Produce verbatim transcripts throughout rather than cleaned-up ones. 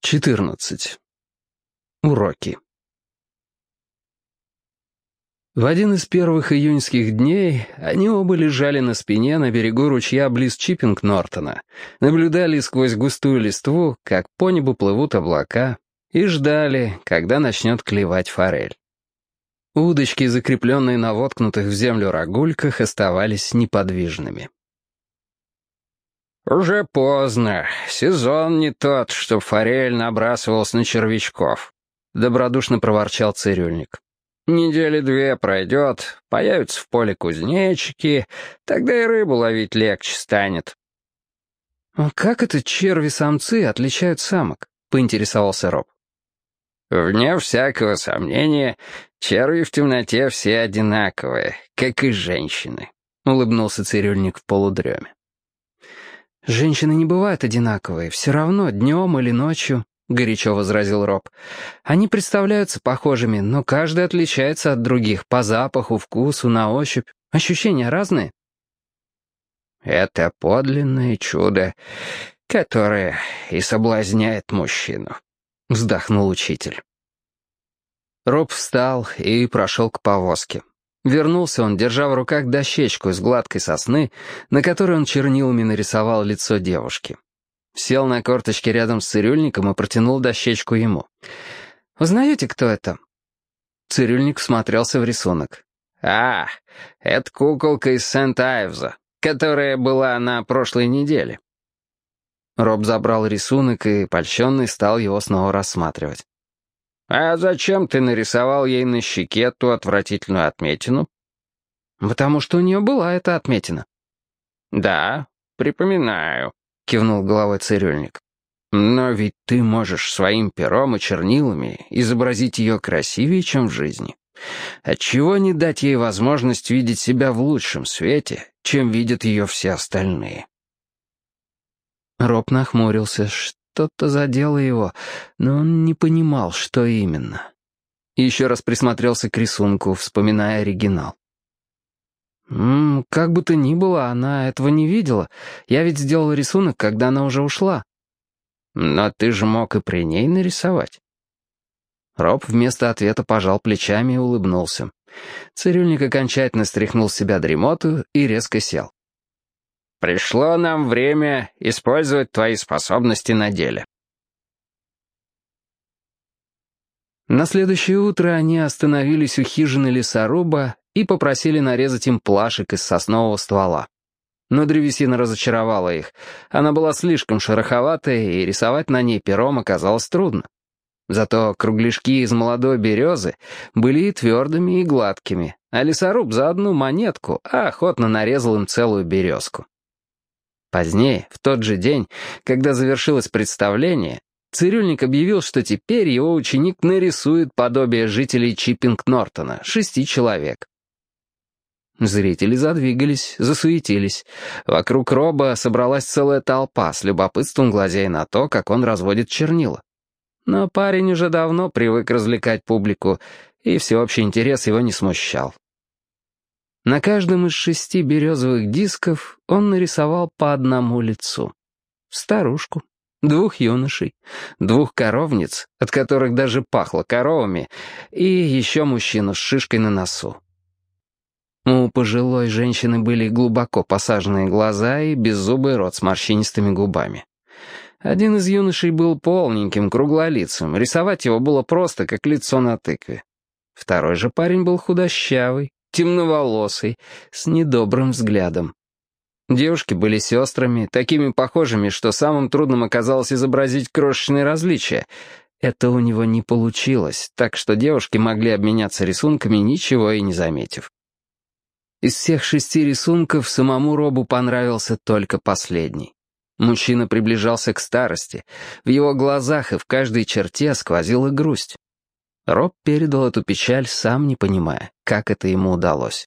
четырнадцать. Уроки. В один из первых июньских дней они оба лежали на спине на берегу ручья близ Чиппинг-Нортона, наблюдали сквозь густую листву, как по небу плывут облака, и ждали, когда начнет клевать форель. Удочки, закрепленные на воткнутых в землю рогульках, оставались неподвижными. «Уже поздно. Сезон не тот, чтоб форель набрасывалась на червячков», — добродушно проворчал цирюльник. «Недели две пройдет, появятся в поле кузнечики, тогда и рыбу ловить легче станет». «А как это черви-самцы отличают самок?» — поинтересовался Роб. «Вне всякого сомнения, черви в темноте все одинаковые, как и женщины», — улыбнулся цирюльник в полудреме. «Женщины не бывают одинаковые, все равно, днем или ночью», — горячо возразил Роб. «Они представляются похожими, но каждая отличается от других по запаху, вкусу, на ощупь. Ощущения разные». «Это подлинное чудо, которое и соблазняет мужчину», — вздохнул учитель. Роб встал и прошел к повозке. Вернулся он, держа в руках дощечку из гладкой сосны, на которой он чернилами нарисовал лицо девушки. Сел на корточки рядом с цирюльником и протянул дощечку ему. «Узнаете, кто это?» Цирюльник всмотрелся в рисунок. «А, это куколка из Сент-Айвза, которая была на прошлой неделе». Роб забрал рисунок и, польщенный, стал его снова рассматривать. «А зачем ты нарисовал ей на щеке ту отвратительную отметину?» «Потому что у нее была эта отметина». «Да, припоминаю», — кивнул головой цирюльник. «Но ведь ты можешь своим пером и чернилами изобразить ее красивее, чем в жизни. Отчего не дать ей возможность видеть себя в лучшем свете, чем видят ее все остальные?» Роб нахмурился. Что-то задело его, но он не понимал, что именно. Еще раз присмотрелся к рисунку, вспоминая оригинал. «М-м, как бы то ни было, она этого не видела. Я ведь сделал рисунок, когда она уже ушла». «Но ты же мог и при ней нарисовать». Роб вместо ответа пожал плечами и улыбнулся. Цирюльник окончательно стряхнул с себя дремоту и резко сел. «Пришло нам время использовать твои способности на деле». На следующее утро они остановились у хижины лесоруба и попросили нарезать им плашек из соснового ствола. Но древесина разочаровала их. Она была слишком шероховатая, и рисовать на ней пером оказалось трудно. Зато кругляшки из молодой березы были и твердыми, и гладкими, а лесоруб за одну монетку охотно нарезал им целую березку. Позднее, в тот же день, когда завершилось представление, цирюльник объявил, что теперь его ученик нарисует подобие жителей Чиппинг-Нортона, шести человек. Зрители задвигались, засуетились. Вокруг Роба собралась целая толпа, с любопытством глазея на то, как он разводит чернила. Но парень уже давно привык развлекать публику, и всеобщий интерес его не смущал. На каждом из шести березовых дисков он нарисовал по одному лицу. Старушку, двух юношей, двух коровниц, от которых даже пахло коровами, и еще мужчину с шишкой на носу. У пожилой женщины были глубоко посаженные глаза и беззубый рот с морщинистыми губами. Один из юношей был полненьким, круглолицым, рисовать его было просто, как лицо на тыкве. Второй же парень был худощавый, темноволосый, с недобрым взглядом. Девушки были сестрами, такими похожими, что самым трудным оказалось изобразить крошечные различия. Это у него не получилось, так что девушки могли обменяться рисунками, ничего и не заметив. Из всех шести рисунков самому Робу понравился только последний. Мужчина приближался к старости. В его глазах и в каждой черте сквозила грусть. Роб передал эту печаль, сам не понимая, как это ему удалось.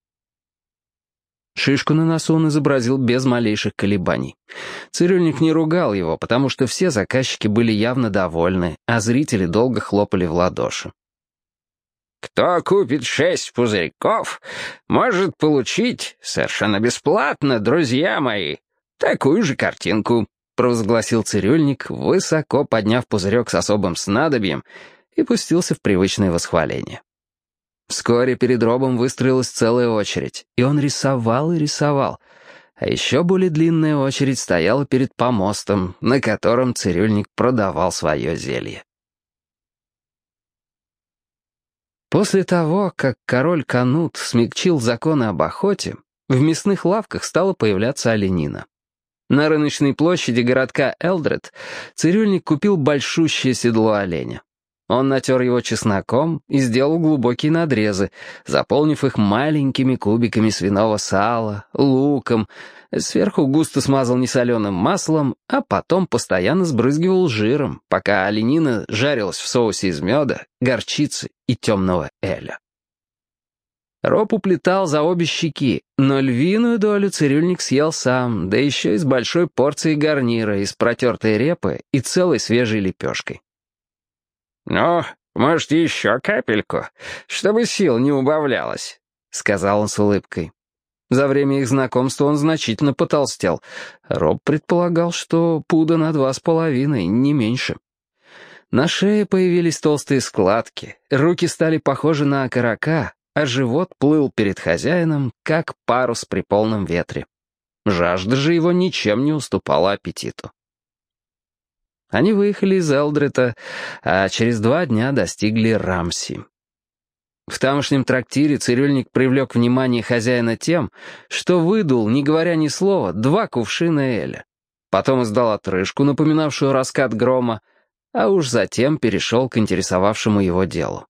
Шишку на носу он изобразил без малейших колебаний. Цирюльник не ругал его, потому что все заказчики были явно довольны, а зрители долго хлопали в ладоши. «Кто купит шесть пузырьков, может получить совершенно бесплатно, друзья мои, такую же картинку», — провозгласил цирюльник, высоко подняв пузырек с особым снадобьем, и пустился в привычное восхваление. Вскоре перед Робом выстроилась целая очередь, и он рисовал и рисовал, а еще более длинная очередь стояла перед помостом, на котором цирюльник продавал свое зелье. После того, как король Канут смягчил законы об охоте, в мясных лавках стала появляться оленина. На рыночной площади городка Элдред цирюльник купил большущее седло оленя. Он натер его чесноком и сделал глубокие надрезы, заполнив их маленькими кубиками свиного сала, луком, сверху густо смазал несоленым маслом, а потом постоянно сбрызгивал жиром, пока оленина жарилась в соусе из меда, горчицы и темного эля. Роб уплетал за обе щеки, но львиную долю цирюльник съел сам, да еще и с большой порцией гарнира из протертой репы и целой свежей лепешкой. «Ну, может, еще капельку, чтобы сил не убавлялось», — сказал он с улыбкой. За время их знакомства он значительно потолстел. Роб предполагал, что пуда на два с половиной, не меньше. На шее появились толстые складки, руки стали похожи на окорока, а живот плыл перед хозяином, как парус при полном ветре. Жажда же его ничем не уступала аппетиту. Они выехали из Элдрета, а через два дня достигли Рамси. В тамошнем трактире цирюльник привлек внимание хозяина тем, что выдул, не говоря ни слова, два кувшина эля. Потом издал отрыжку, напоминавшую раскат грома, а уж затем перешел к интересовавшему его делу.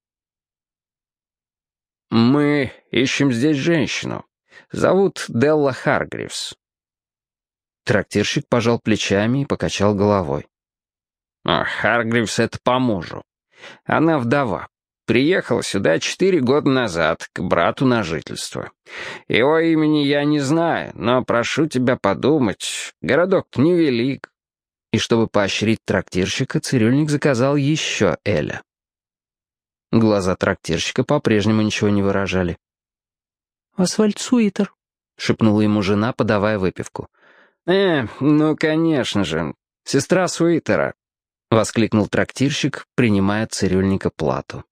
«Мы ищем здесь женщину. Зовут Делла Харгривс». Трактирщик пожал плечами и покачал головой. «А Харгривс — это по мужу. Она вдова. Приехала сюда четыре года назад, к брату на жительство. Его имени я не знаю, но прошу тебя подумать, городок-то невелик». И чтобы поощрить трактирщика, цирюльник заказал еще эля. Глаза трактирщика по-прежнему ничего не выражали. «Освальд Суитер», — шепнула ему жена, подавая выпивку. «Э, ну, конечно же, сестра Суитера», — воскликнул трактирщик, принимая от цирюльника плату.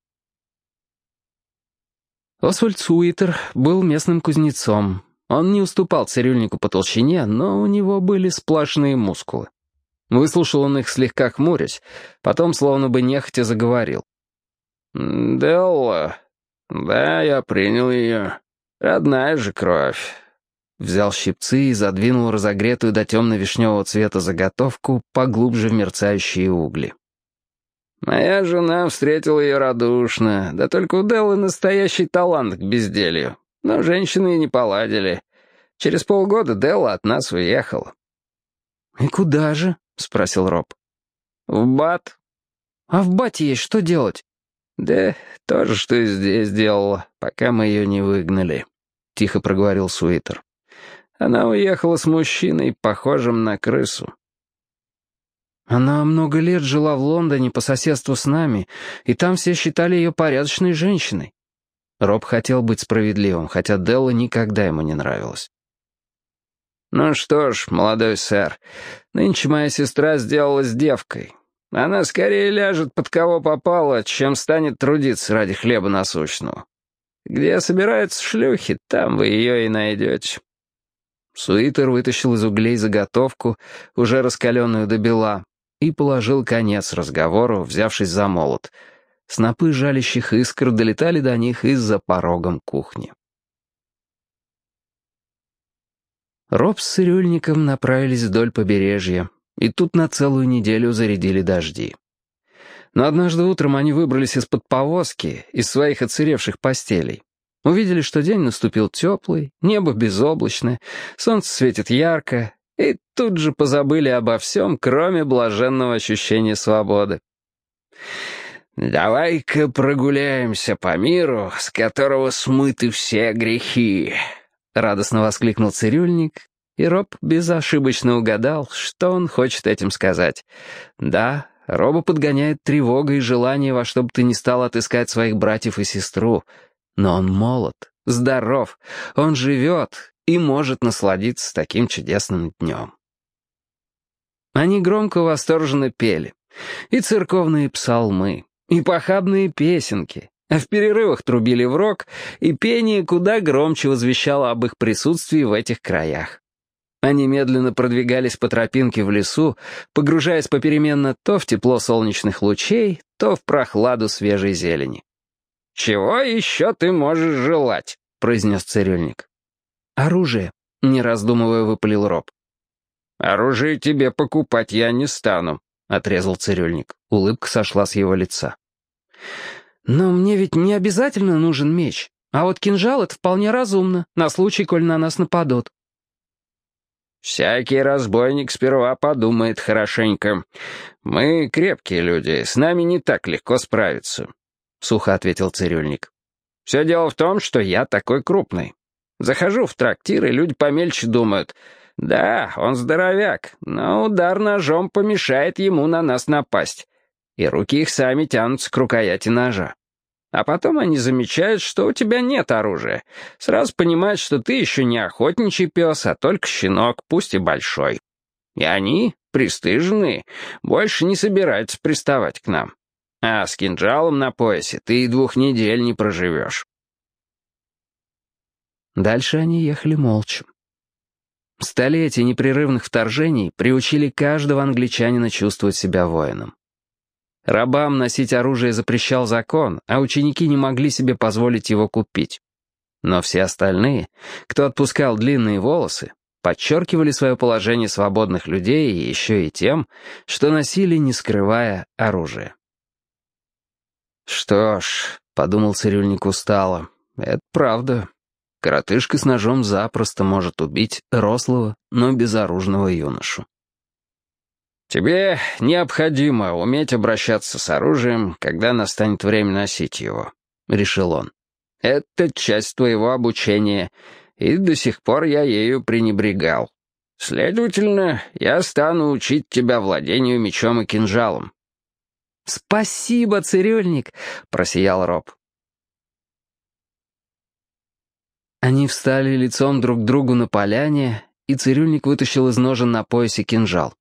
Освальд Суитер был местным кузнецом. Он не уступал цирюльнику по толщине, но у него были сплошные мускулы. Выслушал он их слегка хмурясь, потом словно бы нехотя заговорил. «Делла, да, я принял ее. Родная же кровь». Взял щипцы и задвинул разогретую до темно-вишневого цвета заготовку поглубже в мерцающие угли. «Моя жена встретила ее радушно, да только у Деллы настоящий талант к безделью. Но женщины и не поладили. Через полгода Делла от нас уехала». «И куда же?» — спросил Роб. «В Бат». «А в Бате ей что делать?» «Да то же, что и здесь делала, пока мы ее не выгнали», — тихо проговорил Суитер. «Она уехала с мужчиной, похожим на крысу». «Она много лет жила в Лондоне по соседству с нами, и там все считали ее порядочной женщиной». Роб хотел быть справедливым, хотя Делла никогда ему не нравилась. «Ну что ж, молодой сэр, нынче моя сестра сделалась девкой. Она скорее ляжет под кого попало, чем станет трудиться ради хлеба насущного. Где собираются шлюхи, там вы ее и найдете». Суитер вытащил из углей заготовку, уже раскаленную до бела, и положил конец разговору, взявшись за молот. Снопы жалящих искр долетали до них из-за порогом кухни. Роб с цирюльником направились вдоль побережья, и тут на целую неделю зарядили дожди. Но однажды утром они выбрались из-под повозки, из своих отсыревших постелей. Увидели, что день наступил теплый, небо безоблачное, солнце светит ярко, и тут же позабыли обо всем, кроме блаженного ощущения свободы. «Давай-ка прогуляемся по миру, с которого смыты все грехи», — радостно воскликнул цирюльник, и Роб безошибочно угадал, что он хочет этим сказать. Да, Роба подгоняет тревога и желание во что бы то ни стало отыскать своих братьев и сестру, но он молод, здоров, он живет и может насладиться таким чудесным днем. Они громко восторженно пели. И церковные псалмы, и похабные песенки, а в перерывах трубили в рог, и пение куда громче возвещало об их присутствии в этих краях. Они медленно продвигались по тропинке в лесу, погружаясь попеременно то в тепло солнечных лучей, то в прохладу свежей зелени. «Чего еще ты можешь желать?» — произнес цирюльник. «Оружие», — не раздумывая выпалил Роб. «Оружие тебе покупать я не стану», — отрезал цирюльник. Улыбка сошла с его лица. «Но мне ведь не обязательно нужен меч, а вот кинжал — это вполне разумно, на случай, коль на нас нападут». «Всякий разбойник сперва подумает хорошенько. Мы крепкие люди, с нами не так легко справиться», — сухо ответил цирюльник. «Все дело в том, что я такой крупный. Захожу в трактир, и люди помельче думают, да, он здоровяк, но удар ножом помешает ему на нас напасть, и руки их сами тянутся к рукояти ножа. А потом они замечают, что у тебя нет оружия. Сразу понимают, что ты еще не охотничий пес, а только щенок, пусть и большой. И они, пристыженные, больше не собираются приставать к нам. А с кинжалом на поясе ты и двух недель не проживешь». Дальше они ехали молча. Столетия непрерывных вторжений приучили каждого англичанина чувствовать себя воином. Рабам носить оружие запрещал закон, а ученики не могли себе позволить его купить. Но все остальные, кто отпускал длинные волосы, подчеркивали свое положение свободных людей еще и тем, что носили, не скрывая, оружие. «Что ж», — подумал цирюльник устало, — «это правда. Коротышка с ножом запросто может убить рослого, но безоружного юношу». «Тебе необходимо уметь обращаться с оружием, когда настанет время носить его», — решил он. «Это часть твоего обучения, и до сих пор я ею пренебрегал. Следовательно, я стану учить тебя владению мечом и кинжалом». «Спасибо, цирюльник», — просиял Роб. Они встали лицом друг к другу на поляне, и цирюльник вытащил из ножен на поясе кинжал.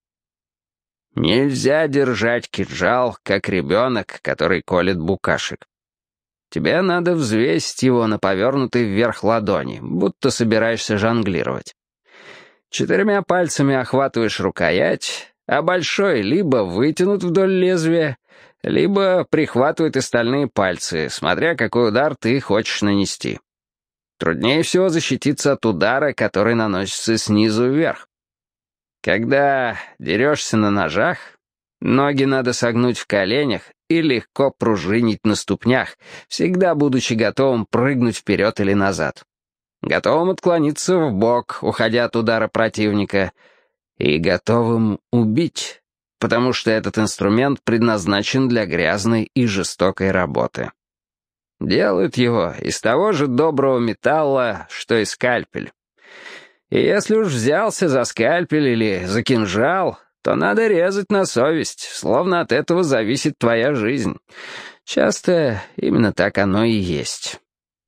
«Нельзя держать кинжал, как ребенок, который колет букашек. Тебе надо взвесить его на повернутой вверх ладони, будто собираешься жонглировать. Четырьмя пальцами охватываешь рукоять, а большой либо вытянут вдоль лезвия, либо прихватывает и стальные пальцы, смотря какой удар ты хочешь нанести. Труднее всего защититься от удара, который наносится снизу вверх. Когда дерешься на ножах, ноги надо согнуть в коленях и легко пружинить на ступнях, всегда будучи готовым прыгнуть вперед или назад. Готовым отклониться вбок, уходя от удара противника, и готовым убить, потому что этот инструмент предназначен для грязной и жестокой работы. Делают его из того же доброго металла, что и скальпель. И если уж взялся за скальпель или за кинжал, то надо резать на совесть, словно от этого зависит твоя жизнь. Часто именно так оно и есть».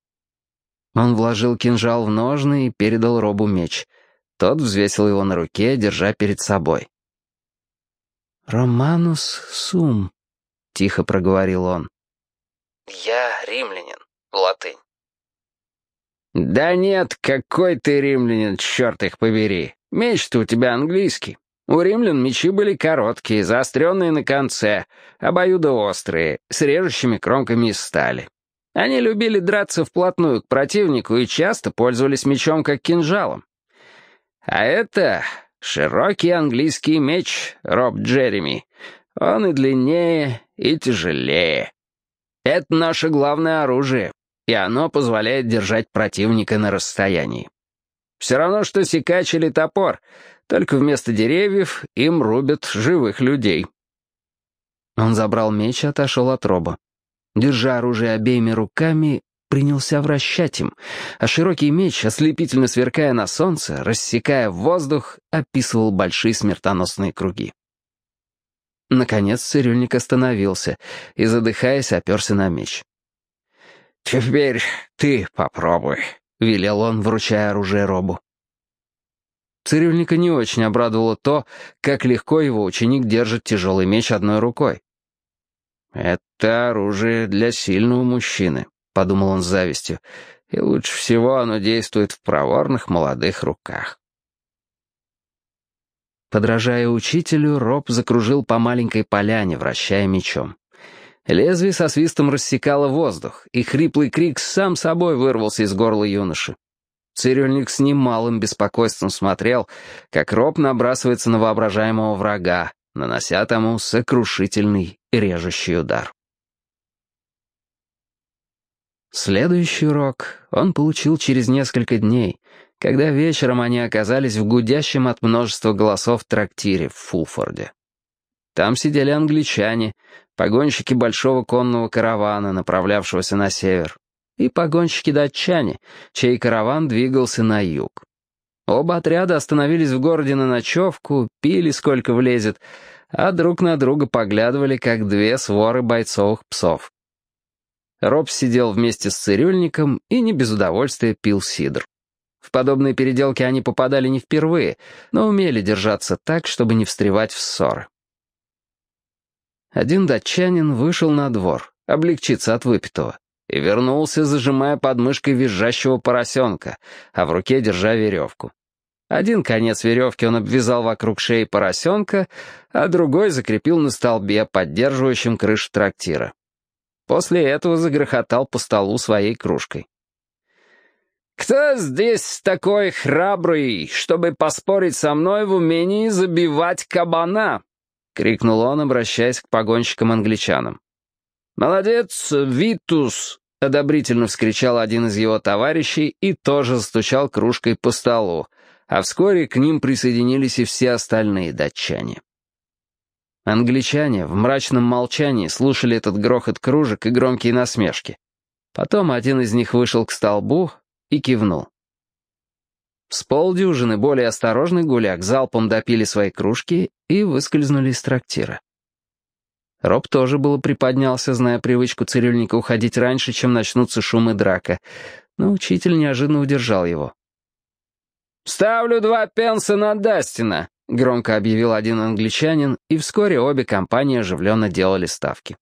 Он вложил кинжал в ножны и передал Робу меч. Тот взвесил его на руке, держа перед собой. «Романус сум», — тихо проговорил он. «Я римлянин, латынь». «Да нет, какой ты римлянин, черт их побери. Меч-то у тебя английский. У римлян мечи были короткие, заостренные на конце, обоюдоострые, с режущими кромками из стали. Они любили драться вплотную к противнику и часто пользовались мечом как кинжалом. А это широкий английский меч, Роб Джереми. Он и длиннее, и тяжелее. Это наше главное оружие, и оно позволяет держать противника на расстоянии. Все равно, что секач или топор, только вместо деревьев им рубят живых людей». Он забрал меч и отошел от Роба. Держа оружие обеими руками, принялся вращать им, а широкий меч, ослепительно сверкая на солнце, рассекая воздух, описывал большие смертоносные круги. Наконец цирюльник остановился и, задыхаясь, оперся на меч. «Теперь ты попробуй», — велел он, вручая оружие Робу. Цирюльника не очень обрадовало то, как легко его ученик держит тяжелый меч одной рукой. «Это оружие для сильного мужчины», — подумал он с завистью, «и лучше всего оно действует в проворных молодых руках». Подражая учителю, Роб закружил по маленькой поляне, вращая мечом. Лезвие со свистом рассекало воздух, и хриплый крик сам собой вырвался из горла юноши. Цирюльник с немалым беспокойством смотрел, как Роб набрасывается на воображаемого врага, нанося тому сокрушительный режущий удар. Следующий урок он получил через несколько дней, когда вечером они оказались в гудящем от множества голосов трактире в Фулфорде. Там сидели англичане, погонщики большого конного каравана, направлявшегося на север, и погонщики-датчане, чей караван двигался на юг. Оба отряда остановились в городе на ночевку, пили сколько влезет, а друг на друга поглядывали, как две своры бойцовых псов. Роб сидел вместе с цирюльником и не без удовольствия пил сидр. В подобные переделки они попадали не впервые, но умели держаться так, чтобы не встревать в ссоры. Один датчанин вышел на двор, облегчиться от выпитого, и вернулся, зажимая под мышкой визжащего поросенка, а в руке держа веревку. Один конец веревки он обвязал вокруг шеи поросенка, а другой закрепил на столбе, поддерживающем крышу трактира. После этого загрохотал по столу своей кружкой. «Кто здесь такой храбрый, чтобы поспорить со мной в умении забивать кабана?» — крикнул он, обращаясь к погонщикам-англичанам. «Молодец, Витус!» — одобрительно вскричал один из его товарищей и тоже застучал кружкой по столу, а вскоре к ним присоединились и все остальные датчане. Англичане в мрачном молчании слушали этот грохот кружек и громкие насмешки. Потом один из них вышел к столбу и кивнул. С полдюжины более осторожный гуляк залпом допили свои кружки и выскользнули из трактира. Роб тоже было приподнялся, зная привычку цирюльника уходить раньше, чем начнутся шум и драка, но учитель неожиданно удержал его. «Ставлю два пенса на Дастина», — громко объявил один англичанин, и вскоре обе компании оживленно делали ставки.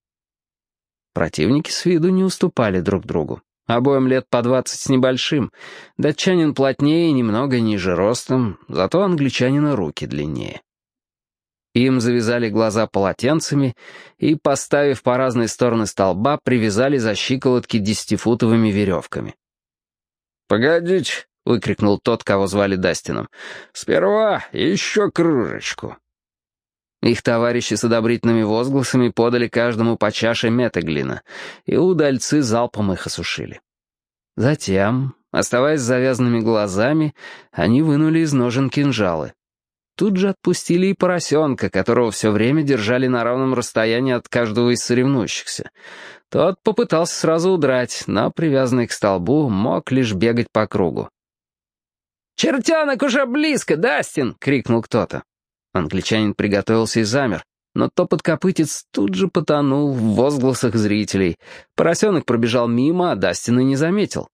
Противники с виду не уступали друг другу. Обоим лет по двадцать с небольшим, датчанин плотнее и немного ниже ростом, зато англичанина руки длиннее. Им завязали глаза полотенцами и, поставив по разные стороны столба, привязали за щиколотки десятифутовыми веревками. «Погодите!» — выкрикнул тот, кого звали Дастином. «Сперва еще кружечку». Их товарищи с одобрительными возгласами подали каждому по чаше метеглина, и удальцы залпом их осушили. Затем, оставаясь с завязанными глазами, они вынули из ножен кинжалы. Тут же отпустили и поросенка, которого все время держали на равном расстоянии от каждого из соревнующихся. Тот попытался сразу удрать, но, привязанный к столбу, мог лишь бегать по кругу. «Чертенок уже близко, Дастин!» — крикнул кто-то. Англичанин приготовился и замер, но топот копытец тут же потонул в возгласах зрителей. Поросенок пробежал мимо, а Дастина не заметил.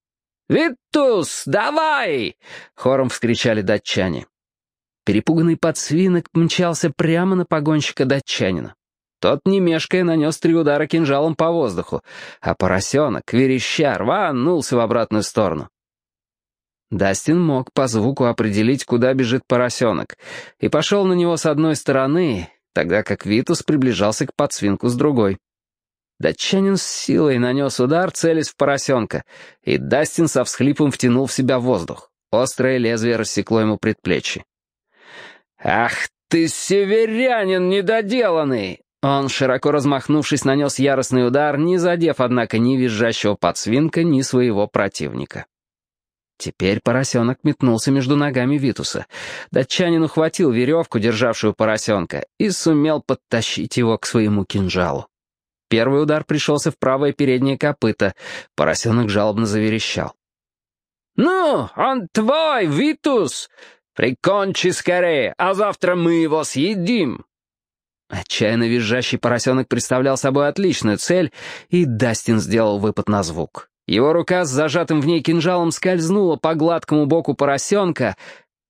«Витус, давай!» — хором вскричали датчане. Перепуганный подсвинок мчался прямо на погонщика датчанина. Тот, не мешкая, нанес три удара кинжалом по воздуху, а поросенок, вереща, рванулся в обратную сторону. Дастин мог по звуку определить, куда бежит поросенок, и пошел на него с одной стороны, тогда как Витус приближался к подсвинку с другой. Датчанин с силой нанес удар, целясь в поросенка, и Дастин со всхлипом втянул в себя воздух. Острое лезвие рассекло ему предплечье. «Ах ты, северянин недоделанный!» Он, широко размахнувшись, нанес яростный удар, не задев, однако, ни визжащего подсвинка, ни своего противника. Теперь поросенок метнулся между ногами Витуса. Датчанин ухватил веревку, державшую поросенка, и сумел подтащить его к своему кинжалу. Первый удар пришелся в правое переднее копыто. Поросенок жалобно заверещал. «Ну, он твой, Витус! Прикончи скорее, а завтра мы его съедим!» Отчаянно визжащий поросенок представлял собой отличную цель, и Дастин сделал выпад на звук. Его рука с зажатым в ней кинжалом скользнула по гладкому боку поросенка,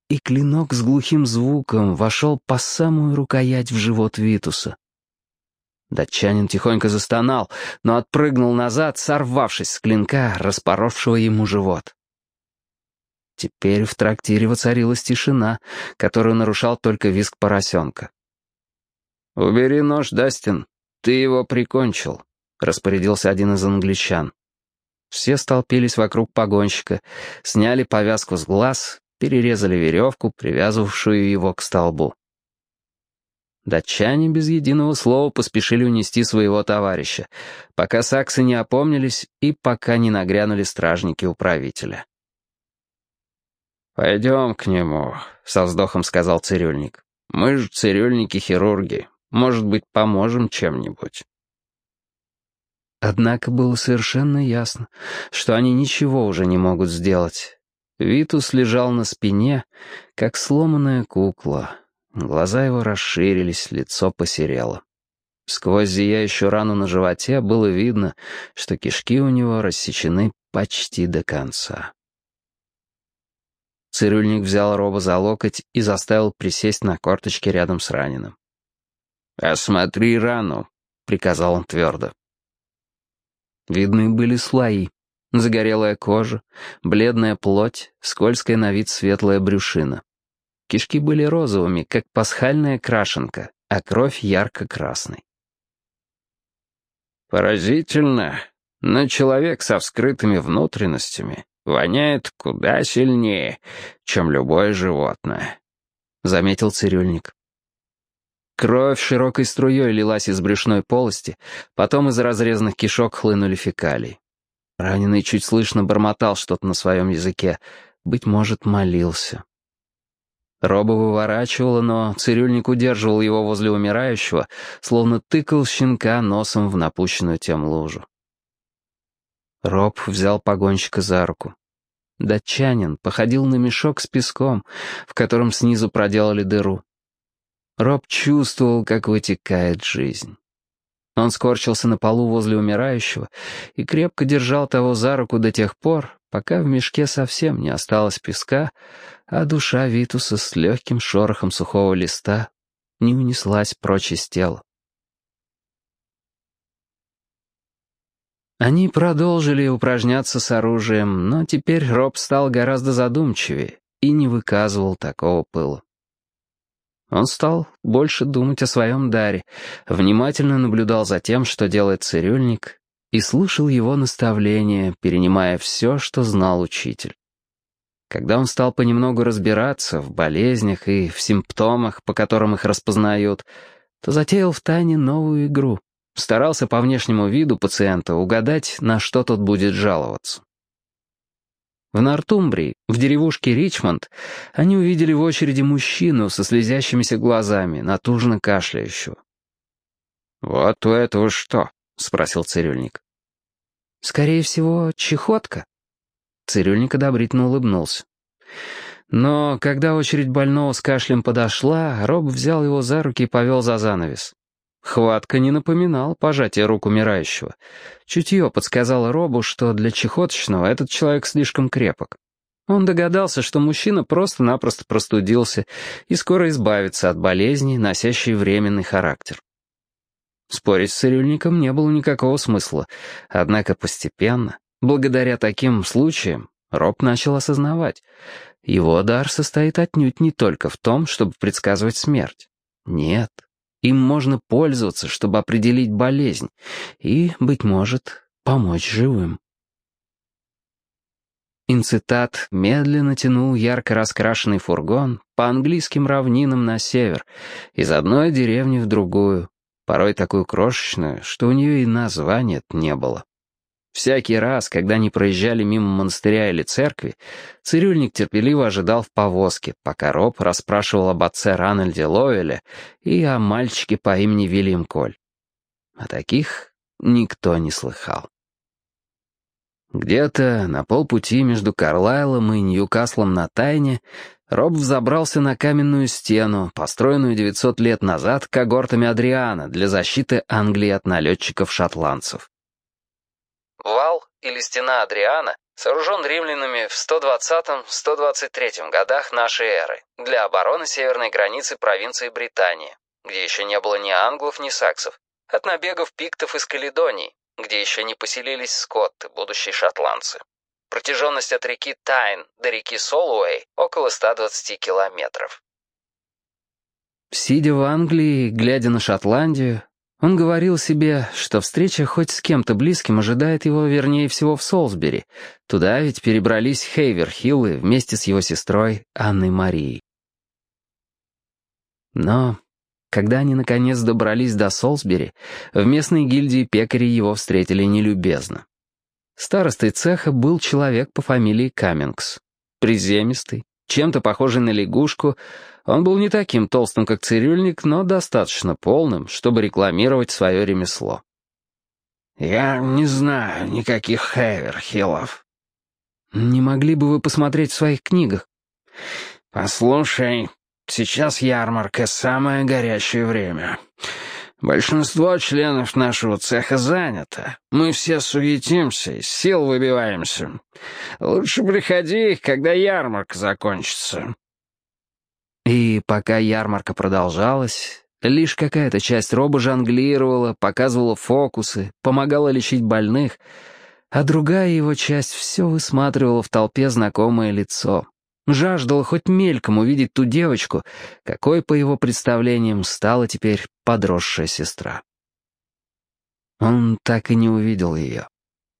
и клинок с глухим звуком вошел по самую рукоять в живот Витуса. Датчанин тихонько застонал, но отпрыгнул назад, сорвавшись с клинка, распоровшего ему живот. Теперь в трактире воцарилась тишина, которую нарушал только визг поросенка. «Убери нож, Дастин, ты его прикончил», — распорядился один из англичан. Все столпились вокруг погонщика, сняли повязку с глаз, перерезали веревку, привязывавшую его к столбу. Датчане без единого слова поспешили унести своего товарища, пока саксы не опомнились и пока не нагрянули стражники управителя. «Пойдем к нему», — со вздохом сказал цирюльник. «Мы же цирюльники-хирурги. Может быть, поможем чем-нибудь». Однако было совершенно ясно, что они ничего уже не могут сделать. Витус лежал на спине, как сломанная кукла. Глаза его расширились, лицо посерело. Сквозь зияющую рану на животе было видно, что кишки у него рассечены почти до конца. Цирюльник взял Роба за локоть и заставил присесть на корточки рядом с раненым. «Осмотри рану», — приказал он твердо. Видны были слои. Загорелая кожа, бледная плоть, скользкая на вид светлая брюшина. Кишки были розовыми, как пасхальная крашенка, а кровь ярко-красной. «Поразительно, но человек со вскрытыми внутренностями воняет куда сильнее, чем любое животное», — заметил цирюльник. Кровь широкой струей лилась из брюшной полости, потом из разрезанных кишок хлынули фекалии. Раненый чуть слышно бормотал что-то на своем языке, быть может, молился. Роба выворачивало, но цирюльник удерживал его возле умирающего, словно тыкал щенка носом в напущенную тем лужу. Роб взял погонщика за руку. Датчанин походил на мешок с песком, в котором снизу проделали дыру. Роб чувствовал, как вытекает жизнь. Он скорчился на полу возле умирающего и крепко держал того за руку до тех пор, пока в мешке совсем не осталось песка, а душа Витуса с легким шорохом сухого листа не унеслась прочь из тела. Они продолжили упражняться с оружием, но теперь Роб стал гораздо задумчивее и не выказывал такого пыла. Он стал больше думать о своем даре, внимательно наблюдал за тем, что делает цирюльник, и слушал его наставления, перенимая все, что знал учитель. Когда он стал понемногу разбираться в болезнях и в симптомах, по которым их распознают, то затеял в тайне новую игру, старался по внешнему виду пациента угадать, на что тот будет жаловаться. В Нортумбрии, в деревушке Ричмонд, они увидели в очереди мужчину со слезящимися глазами, натужно кашляющего. «Вот у этого что?» — спросил цирюльник. «Скорее всего, чехотка». Цирюльник одобрительно улыбнулся. Но когда очередь больного с кашлем подошла, Роб взял его за руки и повел за занавес. Хватка не напоминала пожатие рук умирающего. Чутье подсказало Робу, что для чехоточного этот человек слишком крепок. Он догадался, что мужчина просто-напросто простудился и скоро избавится от болезни, носящей временный характер. Спорить с цирюльником не было никакого смысла, однако постепенно, благодаря таким случаям, Роб начал осознавать. Его дар состоит отнюдь не только в том, чтобы предсказывать смерть. Нет. Им можно пользоваться, чтобы определить болезнь и, быть может, помочь живым. Инцитат медленно тянул ярко раскрашенный фургон по английским равнинам на север, из одной деревни в другую, порой такую крошечную, что у нее и названия не было. Всякий раз, когда они проезжали мимо монастыря или церкви, цирюльник терпеливо ожидал в повозке, пока Роб расспрашивал об отце Ранальде Ловеле и о мальчике по имени Вильям Коль. О таких никто не слыхал. Где-то на полпути между Карлайлом и Ньюкаслом на Тайне Роб взобрался на каменную стену, построенную девятьсот лет назад когортами Адриана для защиты Англии от налетчиков-шотландцев. Вал или стена Адриана Сооружен римлянами в сто двадцатом — сто двадцать третьем годах нашей эры для обороны северной границы провинции Британия, где еще не было ни англов, ни саксов, от набегов пиктов из Каледонии, где еще не поселились скотты, будущие шотландцы. Протяженность от реки Тайн до реки Солуэй около ста двадцати километров. Сидя в Англии, глядя на Шотландию, он говорил себе, что встреча хоть с кем-то близким ожидает его, вернее всего, в Солсбери. Туда ведь перебрались Хейверхиллы вместе с его сестрой Анной Марией. Но когда они наконец добрались до Солсбери, в местной гильдии пекарей его встретили нелюбезно. Старостой цеха был человек по фамилии Каммингс. Приземистый, чем-то похожий на лягушку, он был не таким толстым, как цирюльник, но достаточно полным, чтобы рекламировать свое ремесло. «Я не знаю никаких Хейверхиллов». «Не могли бы вы посмотреть в своих книгах?» «Послушай, сейчас ярмарка — самое горячее время. Большинство членов нашего цеха занято. Мы все суетимся, из сил выбиваемся. Лучше приходи, когда ярмарка закончится». И пока ярмарка продолжалась, лишь какая-то часть роба жонглировала, показывала фокусы, помогала лечить больных, а другая его часть все высматривала в толпе знакомое лицо. Жаждала хоть мельком увидеть ту девочку, какой, по его представлениям, стала теперь подросшая сестра. Он так и не увидел ее.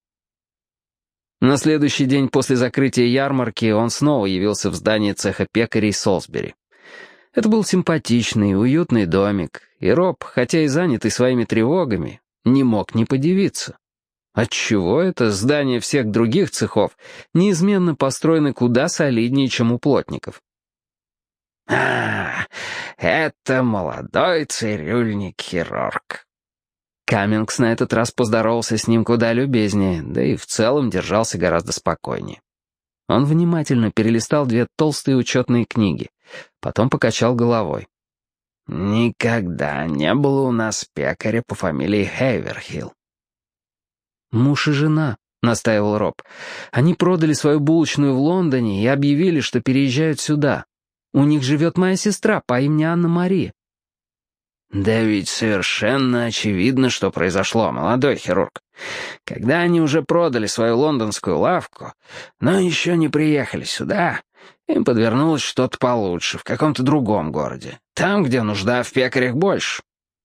На следующий день после закрытия ярмарки он снова явился в здании цеха пекарей Солсбери. Это был симпатичный, уютный домик, и Роб, хотя и занятый своими тревогами, не мог не подивиться. Отчего это здания всех других цехов неизменно построены куда солиднее, чем у плотников? «А, это молодой цирюльник-хирург». Каммингс на этот раз поздоровался с ним куда любезнее, да и в целом держался гораздо спокойнее. Он внимательно перелистал две толстые учетные книги, потом покачал головой. «Никогда не было у нас пекаря по фамилии Хейверхилл». «Муж и жена», — настаивал Роб. «Они продали свою булочную в Лондоне и объявили, что переезжают сюда. У них живет моя сестра по имени Анна Мария». «Да ведь совершенно очевидно, что произошло, молодой хирург. Когда они уже продали свою лондонскую лавку, но еще не приехали сюда, им подвернулось что-то получше в каком-то другом городе, там, где нужда в пекарях больше».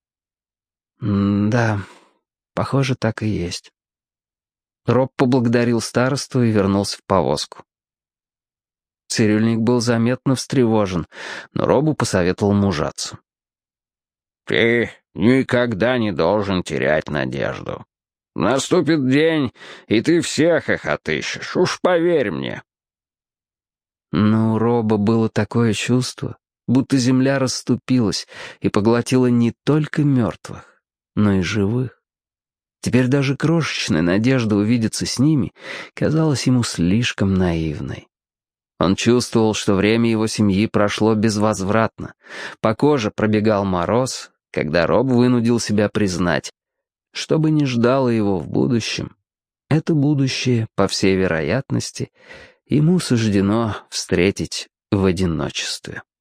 «Да, похоже, так и есть». Роб поблагодарил старосту и вернулся в повозку. Цирюльник был заметно встревожен, но Робу посоветовал мужаться. «Ты никогда не должен терять надежду. Наступит день, и ты всех их отыщешь, уж поверь мне». Но у Роба было такое чувство, будто земля расступилась и поглотила не только мертвых, но и живых. Теперь даже крошечная надежда увидеться с ними казалась ему слишком наивной. Он чувствовал, что время его семьи прошло безвозвратно. По коже пробегал мороз, когда Роб вынудил себя признать, что бы ни ждало его в будущем, это будущее, по всей вероятности, ему суждено встретить в одиночестве.